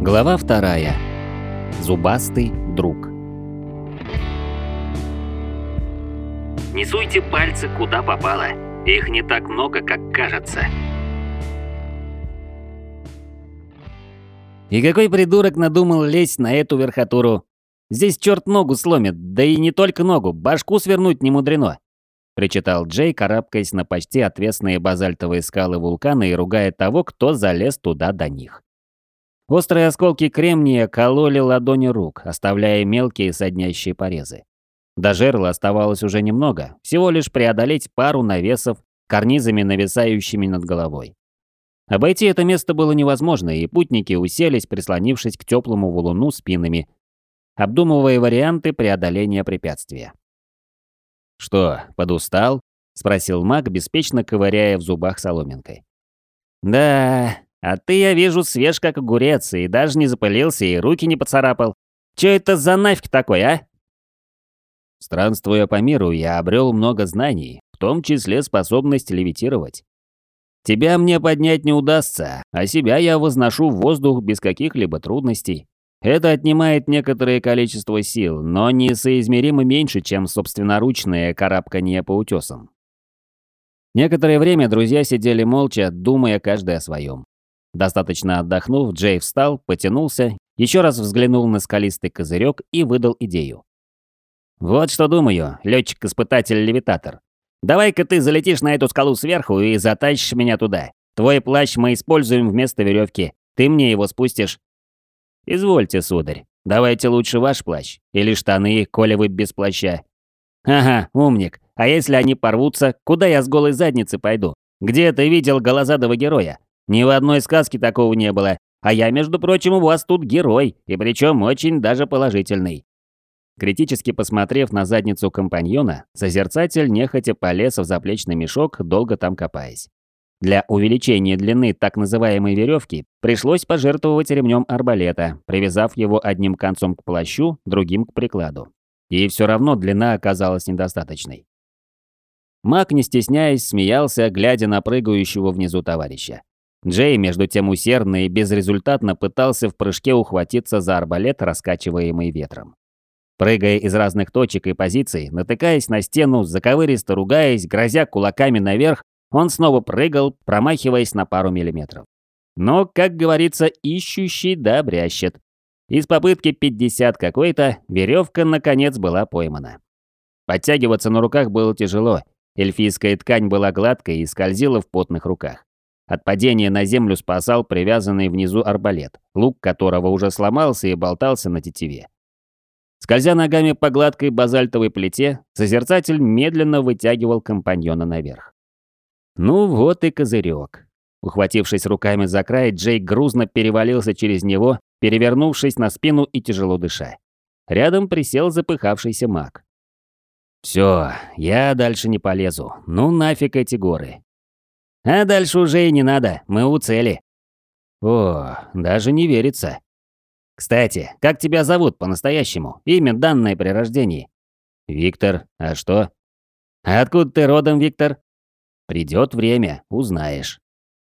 Глава 2. Зубастый друг. Не суйте пальцы куда попало. Их не так много, как кажется. И какой придурок надумал лезть на эту верхотуру? Здесь черт ногу сломит, да и не только ногу, башку свернуть не мудрено. Причитал Джей, карабкаясь на почти отвесные базальтовые скалы вулкана и ругая того, кто залез туда до них. Острые осколки кремния кололи ладони рук, оставляя мелкие соднящие порезы. До жерла оставалось уже немного, всего лишь преодолеть пару навесов, карнизами нависающими над головой. Обойти это место было невозможно, и путники уселись, прислонившись к теплому валуну спинами, обдумывая варианты преодоления препятствия. «Что, подустал?» – спросил маг, беспечно ковыряя в зубах соломинкой. «Да, а ты, я вижу, свеж как огурец, и даже не запылился, и руки не поцарапал. Чё это за нафиг такой, а?» Странствуя по миру, я обрел много знаний, в том числе способность левитировать. Тебя мне поднять не удастся, а себя я возношу в воздух без каких-либо трудностей. Это отнимает некоторое количество сил, но несоизмеримо меньше, чем собственноручное карабканье по утесам. Некоторое время друзья сидели молча, думая каждый о своем. Достаточно отдохнув, Джей встал, потянулся, еще раз взглянул на скалистый козырек и выдал идею. «Вот что думаю, летчик-испытатель-левитатор. Давай-ка ты залетишь на эту скалу сверху и затащишь меня туда. Твой плащ мы используем вместо веревки. Ты мне его спустишь». «Извольте, сударь. Давайте лучше ваш плащ. Или штаны, коли вы без плаща». «Ага, умник. А если они порвутся, куда я с голой задницы пойду? Где ты видел голозадого героя? Ни в одной сказке такого не было. А я, между прочим, у вас тут герой, и причем очень даже положительный». Критически посмотрев на задницу компаньона, созерцатель нехотя полез в заплечный мешок, долго там копаясь. Для увеличения длины так называемой веревки пришлось пожертвовать ремнем арбалета, привязав его одним концом к плащу, другим к прикладу. И все равно длина оказалась недостаточной. Маг, не стесняясь, смеялся, глядя на прыгающего внизу товарища. Джей, между тем, усердно и безрезультатно пытался в прыжке ухватиться за арбалет, раскачиваемый ветром. Прыгая из разных точек и позиций, натыкаясь на стену, заковыристо ругаясь, грозя кулаками наверх, он снова прыгал, промахиваясь на пару миллиметров. Но, как говорится, ищущий да брящет. Из попытки 50 какой-то, веревка наконец была поймана. Подтягиваться на руках было тяжело, эльфийская ткань была гладкой и скользила в потных руках. От падения на землю спасал привязанный внизу арбалет, лук которого уже сломался и болтался на тетиве. Скользя ногами по гладкой базальтовой плите, созерцатель медленно вытягивал компаньона наверх. Ну вот и козырек. Ухватившись руками за край, Джей грузно перевалился через него, перевернувшись на спину и тяжело дыша. Рядом присел запыхавшийся маг. «Все, я дальше не полезу. Ну нафиг эти горы». «А дальше уже и не надо, мы у цели». «О, даже не верится». «Кстати, как тебя зовут по-настоящему? Имя, данное при рождении?» «Виктор. А что?» «А откуда ты родом, Виктор?» «Придет время, узнаешь».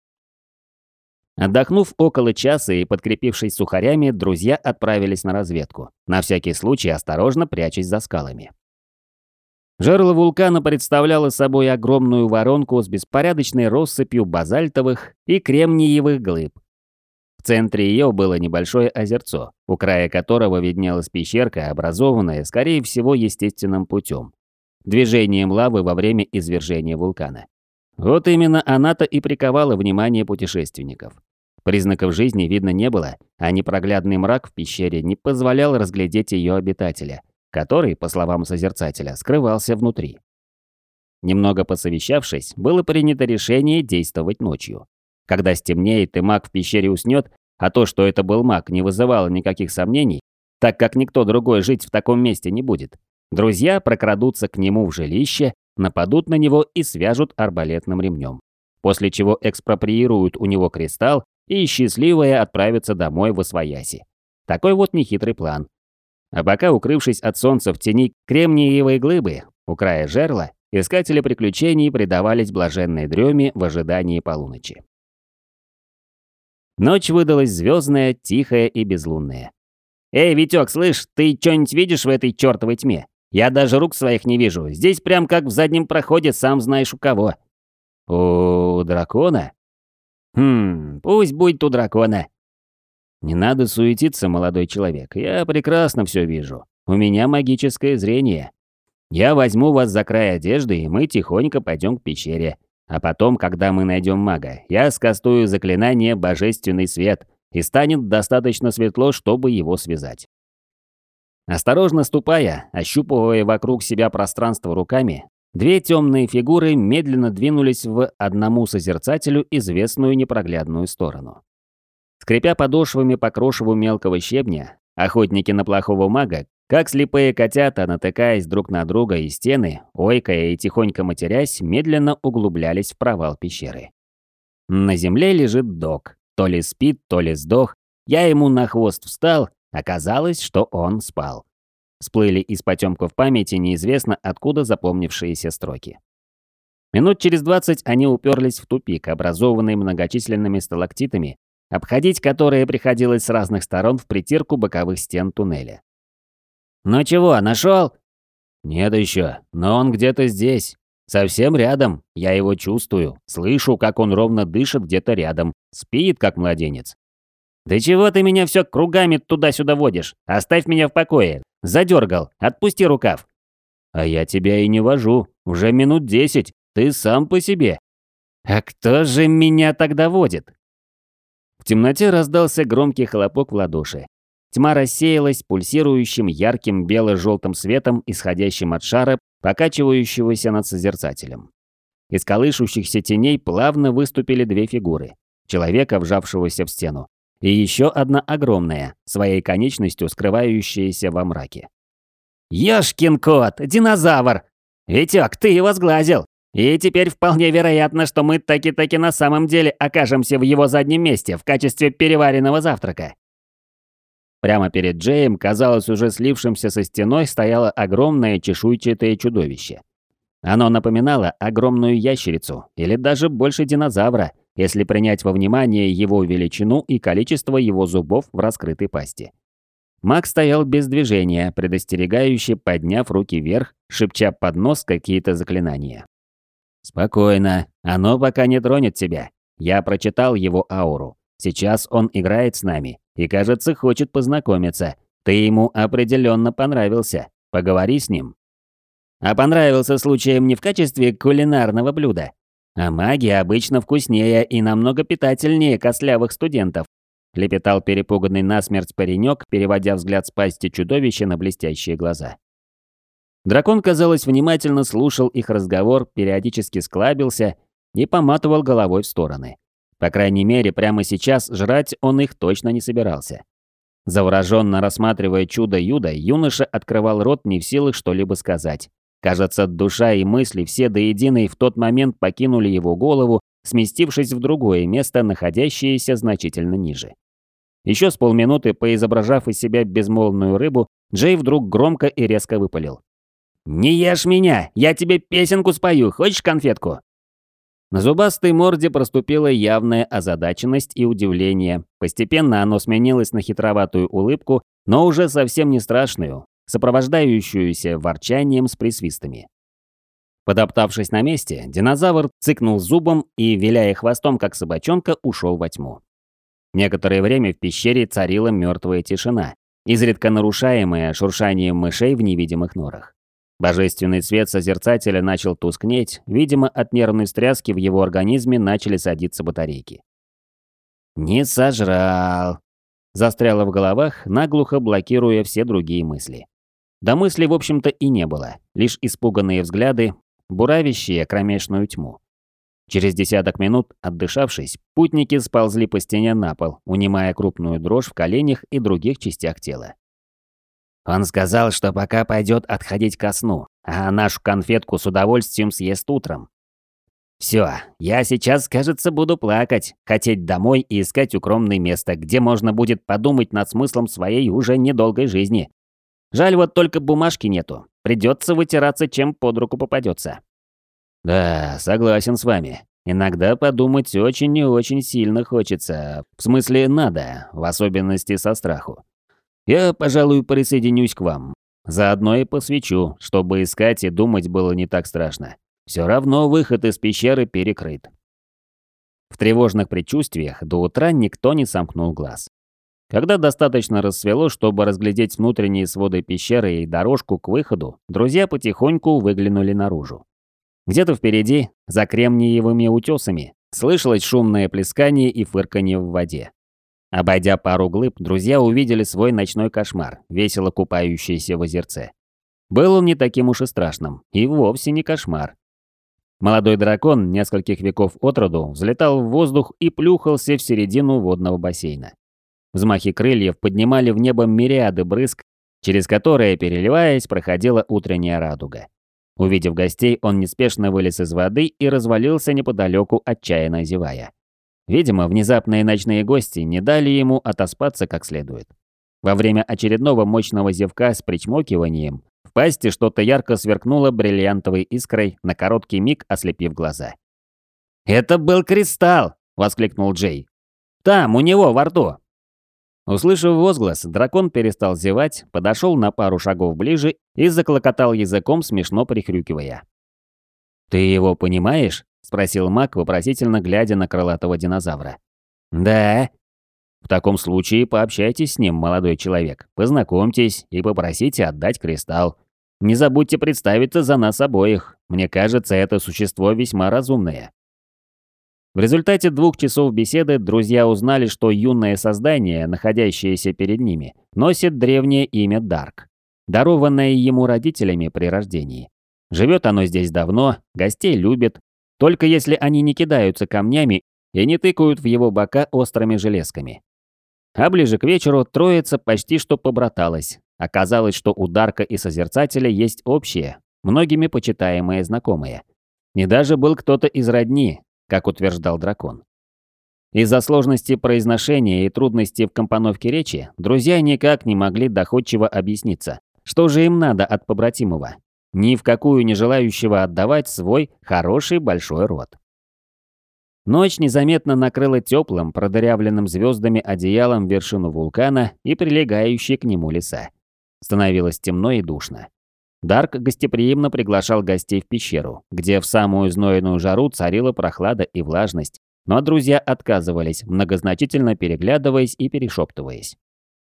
Отдохнув около часа и подкрепившись сухарями, друзья отправились на разведку, на всякий случай осторожно прячась за скалами. Жерло вулкана представляло собой огромную воронку с беспорядочной россыпью базальтовых и кремниевых глыб. В центре ее было небольшое озерцо, у края которого виднелась пещерка, образованная, скорее всего, естественным путем – движением лавы во время извержения вулкана. Вот именно она-то и приковала внимание путешественников. Признаков жизни видно не было, а непроглядный мрак в пещере не позволял разглядеть ее обитателя, который, по словам созерцателя, скрывался внутри. Немного посовещавшись, было принято решение действовать ночью. Когда стемнеет и маг в пещере уснет, а то, что это был маг, не вызывало никаких сомнений, так как никто другой жить в таком месте не будет, друзья прокрадутся к нему в жилище, нападут на него и свяжут арбалетным ремнем, после чего экспроприируют у него кристалл и счастливые отправятся домой восвояси. Такой вот нехитрый план. А пока, укрывшись от солнца в тени кремниевой глыбы у края жерла, искатели приключений предавались блаженной дреме в ожидании полуночи. Ночь выдалась звездная, тихая и безлунная. «Эй, Витёк, слышь, ты что-нибудь видишь в этой чёртовой тьме? Я даже рук своих не вижу. Здесь прям как в заднем проходе, сам знаешь у кого». «У дракона?» Пусть будет у дракона». «Не надо суетиться, молодой человек. Я прекрасно все вижу. У меня магическое зрение. Я возьму вас за край одежды, и мы тихонько пойдем к пещере. А потом, когда мы найдем мага, я скастую заклинание «Божественный свет», и станет достаточно светло, чтобы его связать». Осторожно ступая, ощупывая вокруг себя пространство руками, две темные фигуры медленно двинулись в одному созерцателю известную непроглядную сторону. Скрипя подошвами по крошеву мелкого щебня, охотники на плохого мага, как слепые котята, натыкаясь друг на друга и стены, ойкая и тихонько матерясь, медленно углублялись в провал пещеры. На земле лежит Док. То ли спит, то ли сдох. Я ему на хвост встал, оказалось, что он спал. Всплыли из потемков памяти неизвестно откуда запомнившиеся строки. Минут через 20 они уперлись в тупик, образованный многочисленными сталактитами, обходить которые приходилось с разных сторон в притирку боковых стен туннеля. «Ну чего, нашел?» «Нет еще, но он где-то здесь. Совсем рядом. Я его чувствую. Слышу, как он ровно дышит где-то рядом. Спит, как младенец». «Да чего ты меня все кругами туда-сюда водишь? Оставь меня в покое. Задергал. Отпусти рукав». «А я тебя и не вожу. Уже минут 10. Ты сам по себе». «А кто же меня тогда водит?» В темноте раздался громкий хлопок в ладоши. Тьма рассеялась пульсирующим ярким бело-желтым светом, исходящим от шара, покачивающегося над созерцателем. Из колышущихся теней плавно выступили две фигуры. Человека, вжавшегося в стену, и еще одна огромная, своей конечностью скрывающаяся во мраке. «Ёшкин кот! Динозавр! Витёк, ты его сглазил! И теперь вполне вероятно, что мы таки-таки на самом деле окажемся в его заднем месте в качестве переваренного завтрака». Прямо перед Джеем, казалось, уже слившимся со стеной, стояло огромное чешуйчатое чудовище. Оно напоминало огромную ящерицу, или даже больше динозавра, если принять во внимание его величину и количество его зубов в раскрытой пасти. Маг стоял без движения, предостерегающе подняв руки вверх, шепча под нос какие-то заклинания. «Спокойно, оно пока не тронет тебя. Я прочитал его ауру. Сейчас он играет с нами и, кажется, хочет познакомиться. Ты ему определенно понравился. Поговори с ним». «А понравился случаем не в качестве кулинарного блюда? А маги обычно вкуснее и намного питательнее костлявых студентов», лепетал перепуганный насмерть паренек, переводя взгляд с пасти чудовища на блестящие глаза. Дракон, казалось, внимательно слушал их разговор, периодически склабился и поматывал головой в стороны. По крайней мере, прямо сейчас жрать он их точно не собирался. Завороженно рассматривая чудо-юдо, юноша открывал рот, не в силах что-либо сказать. Кажется, душа и мысли все до единой в тот момент покинули его голову, сместившись в другое место, находящееся значительно ниже. Еще с полминуты, поизображав из себя безмолвную рыбу, Джей вдруг громко и резко выпалил: «Не ешь меня! Я тебе песенку спою! Хочешь конфетку?» На зубастой морде проступила явная озадаченность и удивление. Постепенно оно сменилось на хитроватую улыбку, но уже совсем не страшную, сопровождающуюся ворчанием с присвистами. Подоптавшись на месте, динозавр цыкнул зубом и, виляя хвостом, как собачонка, ушел во тьму. Некоторое время в пещере царила мертвая тишина, изредка нарушаемая шуршанием мышей в невидимых норах. Божественный цвет созерцателя начал тускнеть, видимо, от нервной встряски в его организме начали садиться батарейки. «Не сожрал!» Застряло в головах, наглухо блокируя все другие мысли. Да мыслей, в общем-то, и не было, лишь испуганные взгляды, буравящие кромешную тьму. Через десяток минут, отдышавшись, путники сползли по стене на пол, унимая крупную дрожь в коленях и других частях тела. «Он сказал, что пока пойдет отходить ко сну, а нашу конфетку с удовольствием съест утром. Все, я сейчас, кажется, буду плакать, хотеть домой и искать укромное место, где можно будет подумать над смыслом своей уже недолгой жизни. Жаль, вот только бумажки нету, придется вытираться, чем под руку попадется». «Да, согласен с вами. Иногда подумать очень и очень сильно хочется. В смысле, надо, в особенности со страху. Я, пожалуй, присоединюсь к вам. Заодно и посвечу, чтобы искать и думать было не так страшно. Все равно выход из пещеры перекрыт. В тревожных предчувствиях до утра никто не сомкнул глаз. Когда достаточно рассвело, чтобы разглядеть внутренние своды пещеры и дорожку к выходу, друзья потихоньку выглянули наружу. Где-то впереди, за кремниевыми утесами, слышалось шумное плескание и фырканье в воде. Обойдя пару глыб, друзья увидели свой ночной кошмар, весело купающийся в озерце. Был он не таким уж и страшным, и вовсе не кошмар. Молодой дракон нескольких веков от роду взлетал в воздух и плюхался в середину водного бассейна. Взмахи крыльев поднимали в небо мириады брызг, через которые, переливаясь, проходила утренняя радуга. Увидев гостей, он неспешно вылез из воды и развалился неподалеку, отчаянно зевая. Видимо, внезапные ночные гости не дали ему отоспаться как следует. Во время очередного мощного зевка с причмокиванием в пасти что-то ярко сверкнуло бриллиантовой искрой, на короткий миг ослепив глаза. «Это был кристалл!» – воскликнул Джей. «Там, у него, во рту!» Услышав возглас, дракон перестал зевать, подошел на пару шагов ближе и заклокотал языком, смешно прихрюкивая. «Ты его понимаешь?» – спросил маг, вопросительно глядя на крылатого динозавра. «Да». «В таком случае пообщайтесь с ним, молодой человек, познакомьтесь и попросите отдать кристалл. Не забудьте представиться за нас обоих. Мне кажется, это существо весьма разумное». В результате 2 часов беседы друзья узнали, что юное создание, находящееся перед ними, носит древнее имя Дарк, дарованное ему родителями при рождении. Живет оно здесь давно, гостей любит, только если они не кидаются камнями и не тыкают в его бока острыми железками. А ближе к вечеру троица почти что побраталась. Оказалось, что у Дарка и Созерцателя есть общее, многими почитаемое знакомое. И даже был кто-то из родни, как утверждал дракон. Из-за сложности произношения и трудностей в компоновке речи, друзья никак не могли доходчиво объясниться, что же им надо от побратимого, ни в какую не желающего отдавать свой хороший большой род. Ночь незаметно накрыла теплым, продырявленным звездами одеялом вершину вулкана и прилегающие к нему леса. Становилось темно и душно. Дарк гостеприимно приглашал гостей в пещеру, где в самую знойную жару царила прохлада и влажность, но друзья отказывались, многозначительно переглядываясь и перешептываясь.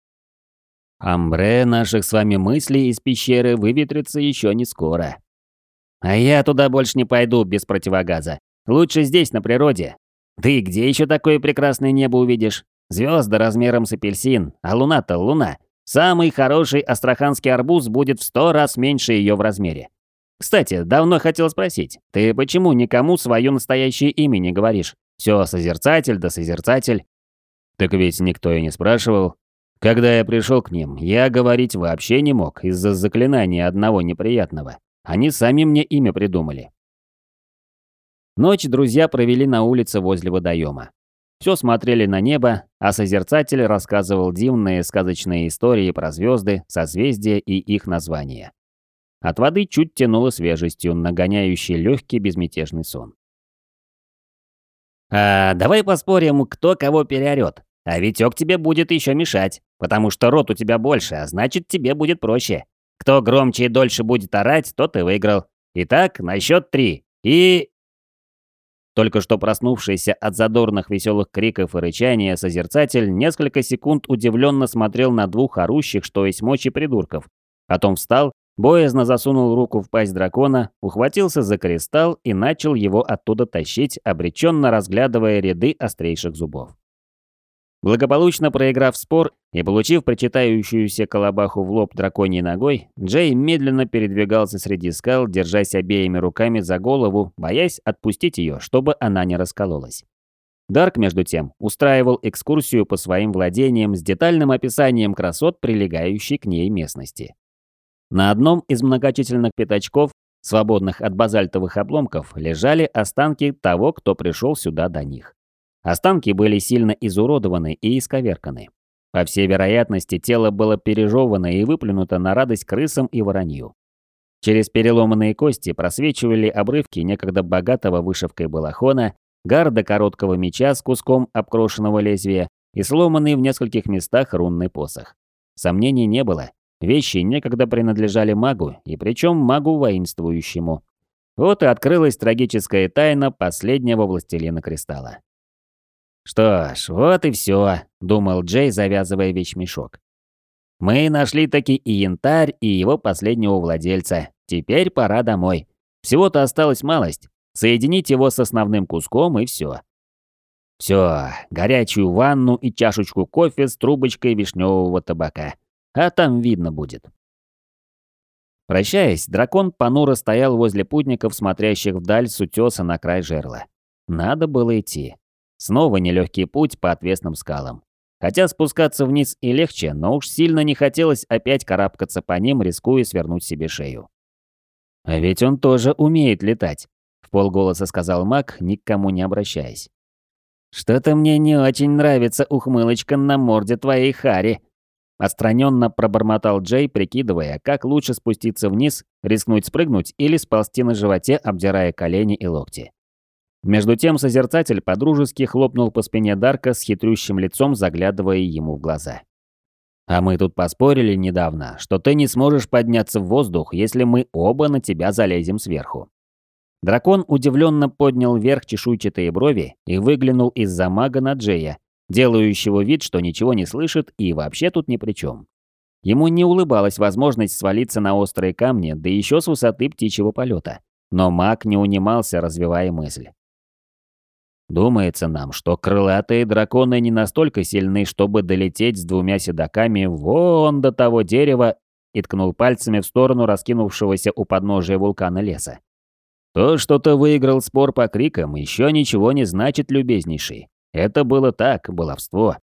«Амбре наших с вами мыслей из пещеры выветрится еще не скоро. А я туда больше не пойду без противогаза. Лучше здесь, на природе. Ты где еще такое прекрасное небо увидишь? Звезды размером с апельсин, а луна-то луна. Самый хороший астраханский арбуз будет в 100 раз меньше ее в размере. Кстати, давно хотел спросить, ты почему никому свое настоящее имя не говоришь? Все Созерцатель да Созерцатель». «Так ведь никто и не спрашивал. Когда я пришел к ним, я говорить вообще не мог из-за заклинания одного неприятного. Они сами мне имя придумали». Ночь друзья провели на улице возле водоема. Все смотрели на небо, а Созерцатель рассказывал дивные сказочные истории про звезды, созвездия и их названия. От воды чуть тянуло свежестью, нагоняющей легкий безмятежный сон. «А давай поспорим, кто кого переорет. А Витек тебе будет еще мешать, потому что рот у тебя больше, а значит тебе будет проще. Кто громче и дольше будет орать, тот и выиграл. Итак, на счет 3. И...» Только что проснувшийся от задорных веселых криков и рычания Созерцатель несколько секунд удивленно смотрел на 2 орущих, что есть мочи придурков. Потом встал, боязно засунул руку в пасть дракона, ухватился за кристалл и начал его оттуда тащить, обреченно разглядывая ряды острейших зубов. Благополучно проиграв спор и получив причитающуюся колобаху в лоб драконьей ногой, Джей медленно передвигался среди скал, держась обеими руками за голову, боясь отпустить ее, чтобы она не раскололась. Дарк, между тем, устраивал экскурсию по своим владениям с детальным описанием красот, прилегающей к ней местности. На одном из многочисленных пятачков, свободных от базальтовых обломков, лежали останки того, кто пришел сюда до них. Останки были сильно изуродованы и исковерканы. По всей вероятности, тело было пережевано и выплюнуто на радость крысам и воронью. Через переломанные кости просвечивали обрывки некогда богатого вышивкой балахона, гарда короткого меча с куском обкрошенного лезвия и сломанный в нескольких местах рунный посох. Сомнений не было. Вещи некогда принадлежали магу, и причем магу воинствующему. Вот и открылась трагическая тайна последнего властелина кристалла. «Что ж, вот и все», — думал Джей, завязывая вещмешок. «Мы нашли таки и янтарь, и его последнего владельца. Теперь пора домой. Всего-то осталась малость. Соединить его с основным куском, и все. Все, горячую ванну и чашечку кофе с трубочкой вишневого табака. А там видно будет». Прощаясь, дракон понуро стоял возле путников, смотрящих вдаль с утеса на край жерла. Надо было идти. Снова нелегкий путь по отвесным скалам. Хотя спускаться вниз и легче, но уж сильно не хотелось опять карабкаться по ним, рискуя свернуть себе шею. «А ведь он тоже умеет летать», — вполголоса сказал маг, ни к кому не обращаясь. «Что-то мне не очень нравится ухмылочка на морде твоей Хари», — отстраненно пробормотал Джей, прикидывая, как лучше спуститься вниз, рискнуть спрыгнуть или сползти на животе, обдирая колени и локти. Между тем созерцатель подружески хлопнул по спине Дарка с хитрющим лицом, заглядывая ему в глаза. «А мы тут поспорили недавно, что ты не сможешь подняться в воздух, если мы оба на тебя залезем сверху». Дракон удивленно поднял вверх чешуйчатые брови и выглянул из-за мага на Джея, делающего вид, что ничего не слышит и вообще тут ни при чем. Ему не улыбалась возможность свалиться на острые камни, да еще с высоты птичьего полета. Но маг не унимался, развивая мысль. «Думается нам, что крылатые драконы не настолько сильны, чтобы долететь с двумя седаками вон до того дерева», и ткнул пальцами в сторону раскинувшегося у подножия вулкана леса. «То, что ты выиграл спор по крикам, еще ничего не значит, любезнейший. Это было так, баловство».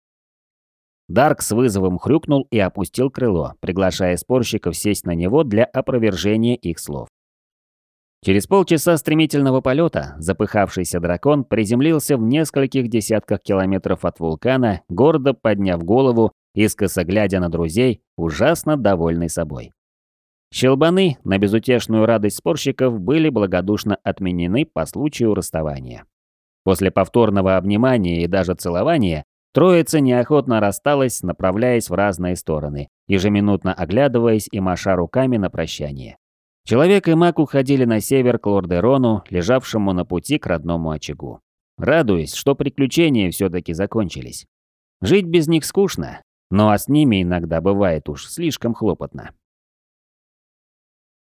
Дарк с вызовом хрюкнул и опустил крыло, приглашая спорщиков сесть на него для опровержения их слов. Через полчаса стремительного полета запыхавшийся дракон приземлился в нескольких десятках километров от вулкана, гордо подняв голову, искоса глядя на друзей, ужасно довольный собой. Щелбаны на безутешную радость спорщиков были благодушно отменены по случаю расставания. После повторного обнимания и даже целования троица неохотно рассталась, направляясь в разные стороны, ежеминутно оглядываясь и маша руками на прощание. Человек и маг уходили на север к Лордерону, лежавшему на пути к родному очагу, радуясь, что приключения все-таки закончились. Жить без них скучно, но с ними иногда бывает уж слишком хлопотно.